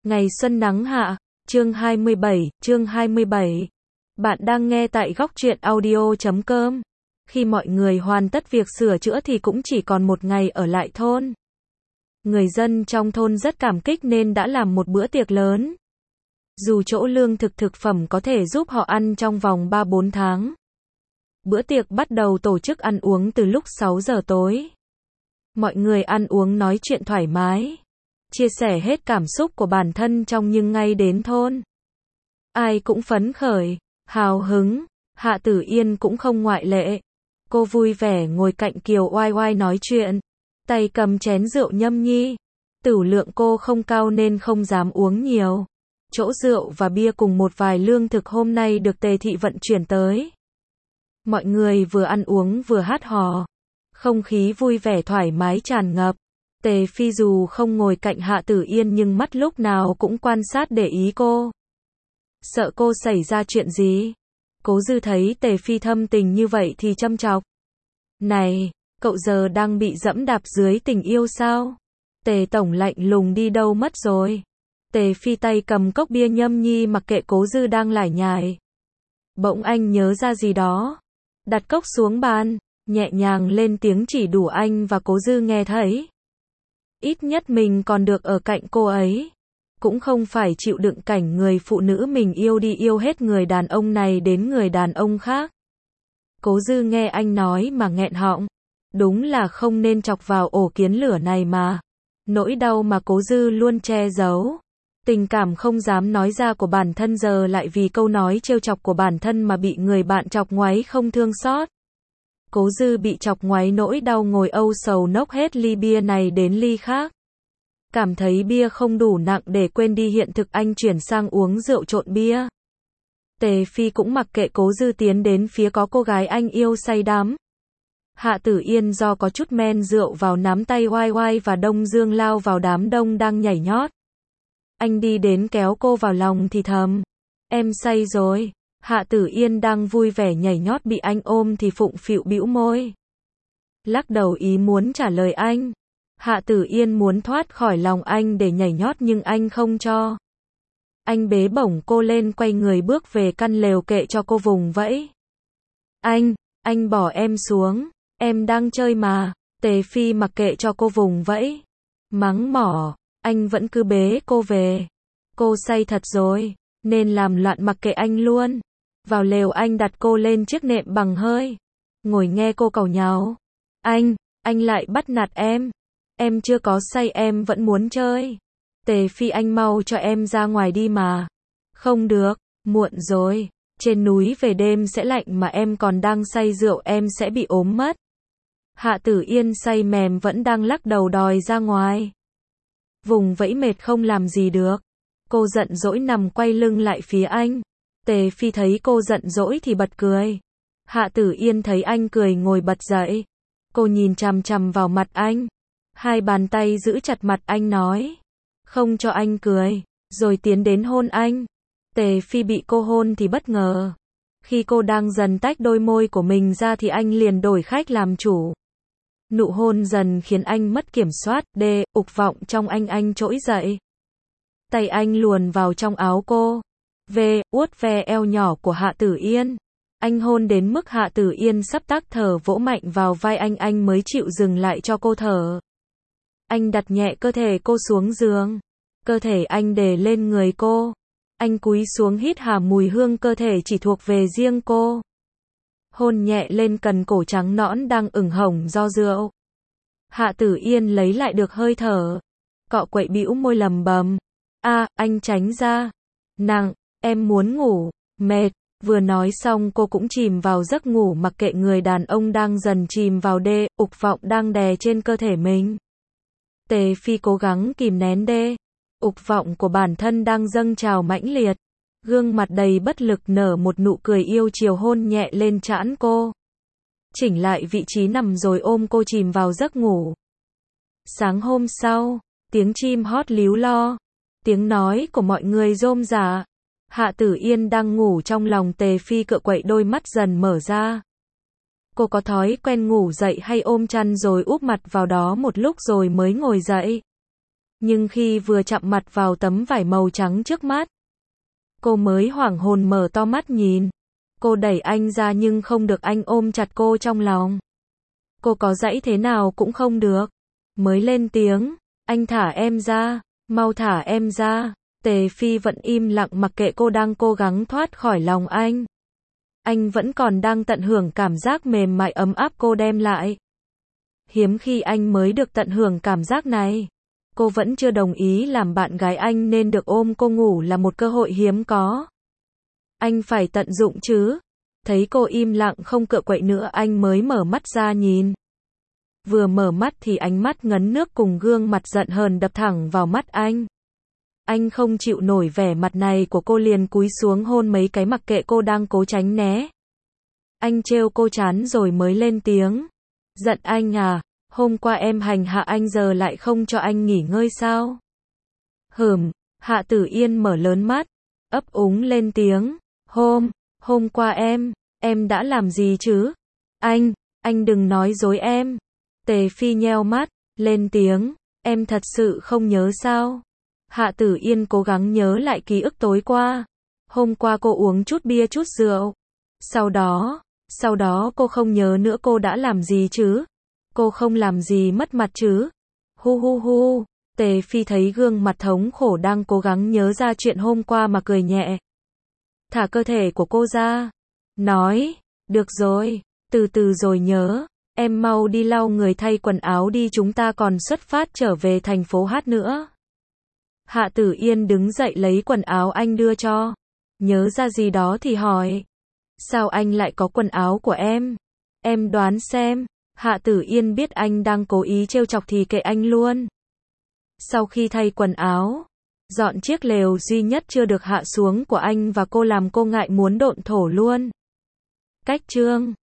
Ngày xuân nắng hạ, chương 27. Bạn đang nghe tại góc truyện audio.com. Khi mọi người hoàn tất việc sửa chữa thì cũng chỉ còn một ngày ở lại thôn. Người dân trong thôn rất cảm kích nên đã làm một bữa tiệc lớn. Dù chỗ lương thực phẩm có thể giúp họ ăn trong vòng 3-4 tháng. Bữa tiệc bắt đầu tổ chức ăn uống từ lúc 6 giờ tối. Mọi người ăn uống nói chuyện thoải mái, chia sẻ hết cảm xúc của bản thân trong những ngày đến thôn. Ai cũng phấn khởi, hào hứng, Hạ Tử Yên cũng không ngoại lệ. Cô vui vẻ ngồi cạnh Kiều Oai Oai nói chuyện, tay cầm chén rượu nhâm nhi. Tửu lượng cô không cao nên không dám uống nhiều. Chỗ rượu và bia cùng một vài lương thực hôm nay được Tề thị vận chuyển tới. Mọi người vừa ăn uống vừa hát hò. Không khí vui vẻ thoải mái tràn ngập. Tề Phi dù không ngồi cạnh Hạ Tử Yên nhưng mắt lúc nào cũng quan sát để ý cô. Sợ cô xảy ra chuyện gì. Cố Dư thấy Tề Phi thâm tình như vậy thì châm chọc. Này, cậu giờ đang bị dẫm đạp dưới tình yêu sao? Tề Tổng lạnh lùng đi đâu mất rồi? Tề Phi tay cầm cốc bia nhâm nhi mặc kệ Cố Dư đang lải nhải. Bỗng anh nhớ ra gì đó. Đặt cốc xuống bàn, nhẹ nhàng lên tiếng chỉ đủ anh và Cố Dư nghe thấy. Ít nhất mình còn được ở cạnh cô ấy. Cũng không phải chịu đựng cảnh người phụ nữ mình yêu đi yêu hết người đàn ông này đến người đàn ông khác. Cố Dư nghe anh nói mà nghẹn họng. Đúng là không nên chọc vào ổ kiến lửa này mà. Nỗi đau mà Cố Dư luôn che giấu. Tình cảm không dám nói ra của bản thân giờ lại vì câu nói trêu chọc của bản thân mà bị người bạn chọc ngoáy không thương xót. Cố Dư bị chọc ngoáy nỗi đau ngồi âu sầu nốc hết ly bia này đến ly khác. Cảm thấy bia không đủ nặng để quên đi hiện thực anh chuyển sang uống rượu trộn bia. Tề Phi cũng mặc kệ Cố Dư tiến đến phía có cô gái anh yêu say đắm. Hạ Tử Yên do có chút men rượu vào nắm tay Oai Oai và Đông Dương lao vào đám đông đang nhảy nhót. Anh đi đến kéo cô vào lòng thì thầm. Em say rồi. Hạ Tử Yên đang vui vẻ nhảy nhót bị anh ôm thì phụng phịu bĩu môi. Lắc đầu ý muốn trả lời anh. Hạ Tử Yên muốn thoát khỏi lòng anh để nhảy nhót nhưng anh không cho. Anh bế bổng cô lên quay người bước về căn lều kệ cho cô vùng vẫy. Anh bỏ em xuống. Em đang chơi mà. Tề Phi mặc kệ cho cô vùng vẫy. Mắng mỏ. Anh vẫn cứ bế cô về. Cô say thật rồi. Nên làm loạn mặc kệ anh luôn. Vào lều anh đặt cô lên chiếc nệm bằng hơi. Ngồi nghe cô càu nhàu. Anh lại bắt nạt em. Em chưa có say em vẫn muốn chơi. Tề Phi anh mau cho em ra ngoài đi mà. Không được, muộn rồi. Trên núi về đêm sẽ lạnh mà em còn đang say rượu em sẽ bị ốm mất. Hạ Tử Yên say mềm vẫn đang lắc đầu đòi ra ngoài. Vùng vẫy mệt không làm gì được. Cô giận dỗi nằm quay lưng lại phía anh. Tề Phi thấy cô giận dỗi thì bật cười. Hạ Tử Yên thấy anh cười ngồi bật dậy. Cô nhìn chằm chằm vào mặt anh. Hai bàn tay giữ chặt mặt anh nói. Không cho anh cười. Rồi tiến đến hôn anh. Tề Phi bị cô hôn thì bất ngờ. Khi cô đang dần tách đôi môi của mình ra thì anh liền đổi khách làm chủ. Nụ hôn dần khiến anh mất kiểm soát. Ục vọng trong anh trỗi dậy. Tay anh luồn vào trong áo cô. Uốt ve eo nhỏ của Hạ Tử Yên. Anh hôn đến mức Hạ Tử Yên sắp tắc thở vỗ mạnh vào vai anh mới chịu dừng lại cho cô thở. Anh đặt nhẹ cơ thể cô xuống giường. Cơ thể anh để lên người cô. Anh cúi xuống hít hà mùi hương cơ thể chỉ thuộc về riêng cô. Hôn nhẹ lên cần cổ trắng nõn đang ửng hồng do rượu. Hạ Tử Yên lấy lại được hơi thở. Cọ quậy bĩu môi lầm bầm. Anh tránh ra. Nặng, em muốn ngủ, mệt. Vừa nói xong cô cũng chìm vào giấc ngủ mặc kệ người đàn ông đang dần chìm vào ục vọng đang đè trên cơ thể mình. Tề Phi cố gắng kìm nén ục vọng của bản thân đang dâng trào mãnh liệt. Gương mặt đầy bất lực nở một nụ cười yêu chiều hôn nhẹ lên trán cô. Chỉnh lại vị trí nằm rồi ôm cô chìm vào giấc ngủ. Sáng hôm sau, tiếng chim hót líu lo. Tiếng nói của mọi người rôm rả. Hạ Tử Yên đang ngủ trong lòng Tề Phi cựa quậy đôi mắt dần mở ra. Cô có thói quen ngủ dậy hay ôm chăn rồi úp mặt vào đó một lúc rồi mới ngồi dậy. Nhưng khi vừa chạm mặt vào tấm vải màu trắng trước mắt, cô mới hoảng hồn mở to mắt nhìn. Cô đẩy anh ra nhưng không được, anh ôm chặt cô trong lòng. Cô có giãy thế nào cũng không được. Mới lên tiếng, anh thả em ra, mau thả em ra. Tề Phi vẫn im lặng mặc kệ cô đang cố gắng thoát khỏi lòng anh. Anh vẫn còn đang tận hưởng cảm giác mềm mại ấm áp cô đem lại. Hiếm khi anh mới được tận hưởng cảm giác này. Cô vẫn chưa đồng ý làm bạn gái anh nên được ôm cô ngủ là một cơ hội hiếm có. Anh phải tận dụng chứ. Thấy cô im lặng không cựa quậy nữa anh mới mở mắt ra nhìn. Vừa mở mắt thì ánh mắt ngấn nước cùng gương mặt giận hờn đập thẳng vào mắt anh. Anh không chịu nổi vẻ mặt này của cô liền cúi xuống hôn mấy cái mặc kệ cô đang cố tránh né. Anh trêu cô chán rồi mới lên tiếng. Giận anh à, hôm qua em hành hạ anh giờ lại không cho anh nghỉ ngơi sao? Hạ Tử Yên mở lớn mắt, ấp úng lên tiếng. Hôm qua em đã làm gì chứ? Anh đừng nói dối em. Tề Phi nheo mắt, lên tiếng. Em thật sự không nhớ sao? Hạ Tử Yên cố gắng nhớ lại ký ức tối qua. Hôm qua cô uống chút bia chút rượu. Sau đó cô không nhớ nữa cô đã làm gì chứ? Cô không làm gì mất mặt chứ? Hu. Tề Phi thấy gương mặt thống khổ đang cố gắng nhớ ra chuyện hôm qua mà cười nhẹ. Thả cơ thể của cô ra. Nói, được rồi, từ từ rồi nhớ. Em mau đi lau người thay quần áo đi, chúng ta còn xuất phát trở về thành phố hát nữa. Hạ Tử Yên đứng dậy lấy quần áo anh đưa cho. Nhớ ra gì đó thì hỏi. Sao anh lại có quần áo của em? Em đoán xem. Hạ Tử Yên biết anh đang cố ý trêu chọc thì kệ anh luôn. Sau khi thay quần áo, dọn chiếc lều duy nhất chưa được hạ xuống của anh và cô làm cô ngại muốn độn thổ luôn. Cách chương